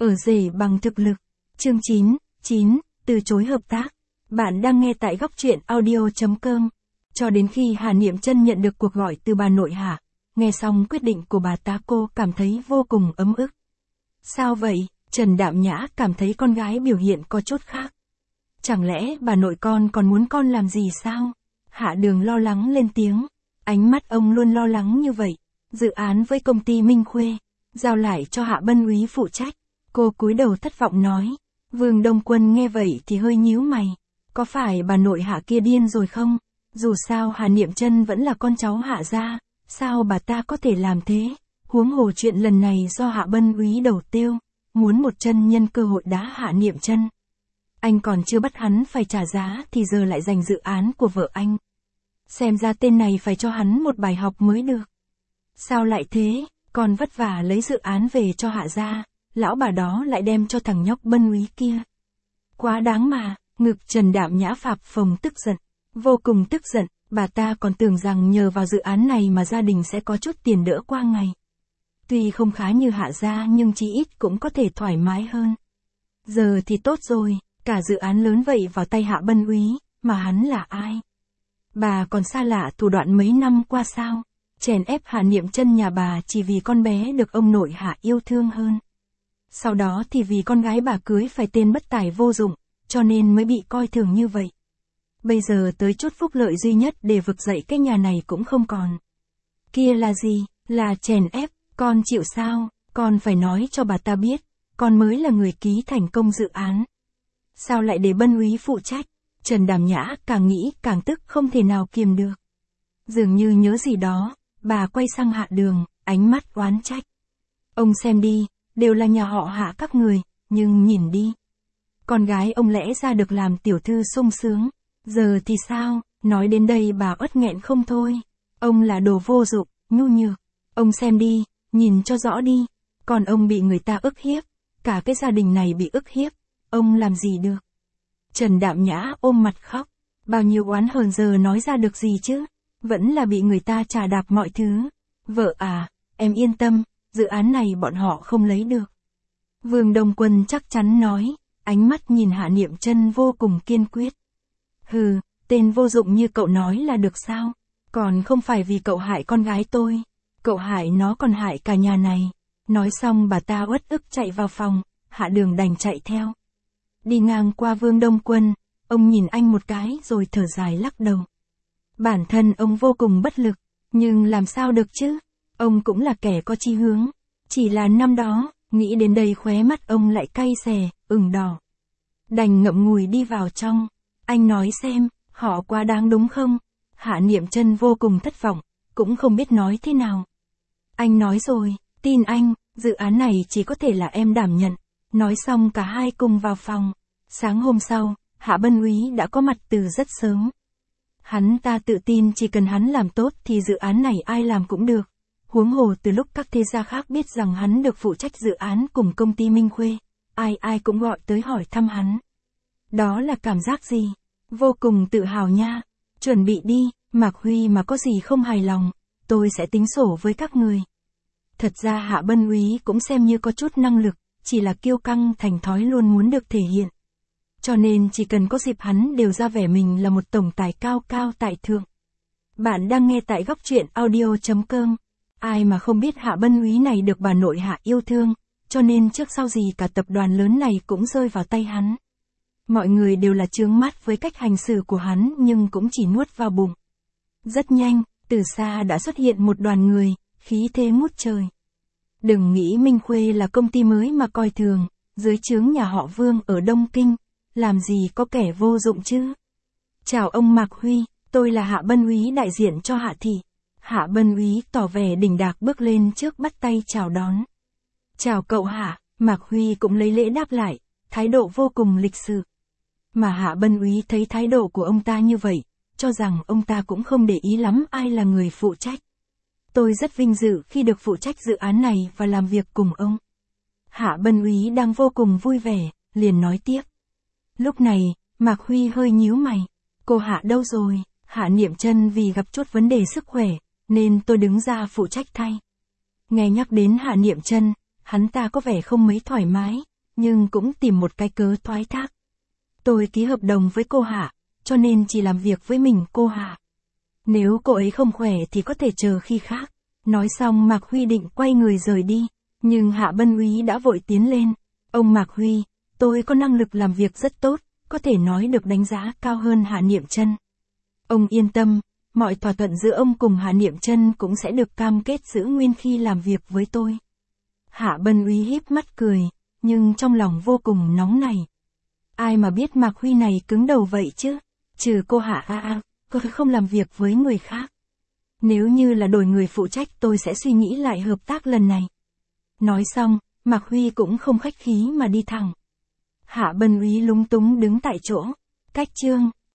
Ở rể bằng thực lực. Chương 9, từ chối hợp tác. Bạn đang nghe tại góc truyện audio.com. Cho đến khi Hà Niệm Trân nhận được cuộc gọi từ bà nội Hạ, nghe xong quyết định của bà ta cô cảm thấy vô cùng ấm ức. Sao vậy? Trần Đạm Nhã cảm thấy con gái biểu hiện có chút khác. Chẳng lẽ bà nội con còn muốn con làm gì sao? Hạ Đường lo lắng lên tiếng. Ánh mắt ông luôn lo lắng như vậy. Dự án với công ty Minh Khuê, giao lại cho Hạ Bân Úy phụ trách. Cô cúi đầu thất vọng nói. Vương Đông Quân nghe vậy thì hơi nhíu mày. Có phải bà nội Hạ kia điên rồi không? Dù sao Hà Niệm Trân vẫn là con cháu Hạ gia, sao bà ta có thể làm thế? Huống hồ chuyện lần này do Hạ Bân Úy đầu tiêu, muốn một chân nhân cơ hội đá Hạ Niệm Trân. Anh còn chưa bắt hắn phải trả giá thì giờ lại giành dự án của vợ anh. Xem ra tên này phải cho hắn một bài học mới được. Sao lại thế? Còn vất vả lấy dự án về cho Hạ gia, lão bà đó lại đem cho thằng nhóc Bân Úy kia. Quá đáng mà. Ngực Trần Đạm Nhã phập phồng tức giận. Vô cùng tức giận, bà ta còn tưởng rằng nhờ vào dự án này mà gia đình sẽ có chút tiền đỡ qua ngày. Tuy không khá như Hạ gia nhưng chí ít cũng có thể thoải mái hơn. Giờ thì tốt rồi, cả dự án lớn vậy vào tay Hạ Bân Úy, mà hắn là ai? Bà còn xa lạ thủ đoạn mấy năm qua sao? Chèn ép Hạ Niệm Trân nhà bà chỉ vì con bé được ông nội Hạ yêu thương hơn. Sau đó thì vì con gái bà cưới phải tên bất tài vô dụng, cho nên mới bị coi thường như vậy. Bây giờ tới chút phúc lợi duy nhất để vực dậy cái nhà này cũng không còn. Kia là gì? Là chèn ép, con chịu sao? Con phải nói cho bà ta biết, con mới là người ký thành công dự án. Sao lại để Bân Úy phụ trách? Trần Đàm Nhã càng nghĩ càng tức không thể nào kiềm được. Dường như nhớ gì đó, bà quay sang Hạ Đường, ánh mắt oán trách. Ông xem đi, đều là nhà họ Hạ các người, nhưng nhìn đi. Con gái ông lẽ ra được làm tiểu thư sung sướng, giờ thì sao? Nói đến đây bà uất nghẹn không thôi. Ông là đồ vô dụng, nhu nhược. Ông xem đi, nhìn cho rõ đi. Còn ông bị người ta ức hiếp, cả cái gia đình này bị ức hiếp, ông làm gì được? Trần Đạm Nhã ôm mặt khóc, bao nhiêu oán hờn giờ nói ra được gì chứ? Vẫn là bị người ta chà đạp mọi thứ. Vợ à, em yên tâm, dự án này bọn họ không lấy được. Vương Đông Quân chắc chắn nói. Ánh mắt nhìn Hạ Niệm Trân vô cùng kiên quyết. Hừ, tên vô dụng như cậu nói là được sao? Còn không phải vì cậu hại con gái tôi. Cậu hại nó còn hại cả nhà này. Nói xong bà ta uất ức chạy vào phòng, Hạ Đường đành chạy theo. Đi ngang qua Vương Đông Quân, ông nhìn anh một cái rồi thở dài lắc đầu. Bản thân ông vô cùng bất lực, nhưng làm sao được chứ? Ông cũng là kẻ có chí hướng. Chỉ là năm đó, nghĩ đến đây khóe mắt ông lại cay xè, ửng đỏ. Đành ngậm ngùi đi vào trong. Anh nói xem, họ quá đáng đúng không? Hạ Niệm Trân vô cùng thất vọng, cũng không biết nói thế nào. Anh nói rồi, tin anh, dự án này chỉ có thể là em đảm nhận. Nói xong cả hai cùng vào phòng. Sáng hôm sau, Hạ Bân Úy đã có mặt từ rất sớm. Hắn ta tự tin chỉ cần hắn làm tốt thì dự án này ai làm cũng được. Huống hồ từ lúc các thế gia khác biết rằng hắn được phụ trách dự án cùng công ty Minh Khuê, ai cũng gọi tới hỏi thăm hắn. Đó là cảm giác gì? Vô cùng tự hào nha. Chuẩn bị đi, Mạc Huy mà có gì không hài lòng, tôi sẽ tính sổ với các người. Thật ra Hạ Bân Úy cũng xem như có chút năng lực, chỉ là kiêu căng thành thói luôn muốn được thể hiện. Cho nên chỉ cần có dịp hắn đều ra vẻ mình là một tổng tài cao cao tại thượng. Bạn đang nghe tại góc truyện audio.com. Ai mà không biết Hạ Bân Úy này được bà nội Hạ yêu thương, cho nên trước sau gì cả tập đoàn lớn này cũng rơi vào tay hắn. Mọi người đều là chướng mắt với cách hành xử của hắn nhưng cũng chỉ nuốt vào bụng. Rất nhanh, từ xa đã xuất hiện một đoàn người, khí thế ngút trời. Đừng nghĩ Minh Khuê là công ty mới mà coi thường, dưới trướng nhà họ Vương ở Đông Kinh, làm gì có kẻ vô dụng chứ. Chào ông Mạc Huy, tôi là Hạ Bân Úy đại diện cho Hạ thị. Hạ Bân Úy tỏ vẻ đỉnh đạc bước lên trước bắt tay chào đón. Chào cậu Hạ, Mạc Huy cũng lấy lễ đáp lại, thái độ vô cùng lịch sự. Mà Hạ Bân Úy thấy thái độ của ông ta như vậy, cho rằng ông ta cũng không để ý lắm ai là người phụ trách. Tôi rất vinh dự khi được phụ trách dự án này và làm việc cùng ông. Hạ Bân Úy đang vô cùng vui vẻ, liền nói tiếp. Lúc này, Mạc Huy hơi nhíu mày. Cô Hạ đâu rồi? Hạ Niệm Trân vì gặp chút vấn đề sức khỏe, nên tôi đứng ra phụ trách thay. Nghe nhắc đến Hạ Niệm Trân, hắn ta có vẻ không mấy thoải mái, nhưng cũng tìm một cái cớ thoái thác. Tôi ký hợp đồng với cô Hạ, cho nên chỉ làm việc với mình cô Hạ. Nếu cô ấy không khỏe thì có thể chờ khi khác. Nói xong Mạc Huy định quay người rời đi, nhưng Hạ Bân Úy đã vội tiến lên. Ông Mạc Huy, tôi có năng lực làm việc rất tốt, có thể nói được đánh giá cao hơn Hạ Niệm Chân. Ông yên tâm, mọi thỏa thuận giữa ông cùng Hạ Niệm Chân cũng sẽ được cam kết giữ nguyên khi làm việc với tôi. Hạ Bân Úy híp mắt cười, nhưng trong lòng vô cùng nóng nảy. Ai mà biết Mạc Huy này cứng đầu vậy chứ, trừ cô Hạ cô không làm việc với người khác. Nếu như là đổi người phụ trách tôi sẽ suy nghĩ lại hợp tác lần này. Nói xong, Mạc Huy cũng không khách khí mà đi thẳng. Hạ Bân Úy lúng túng đứng tại chỗ. Cách chương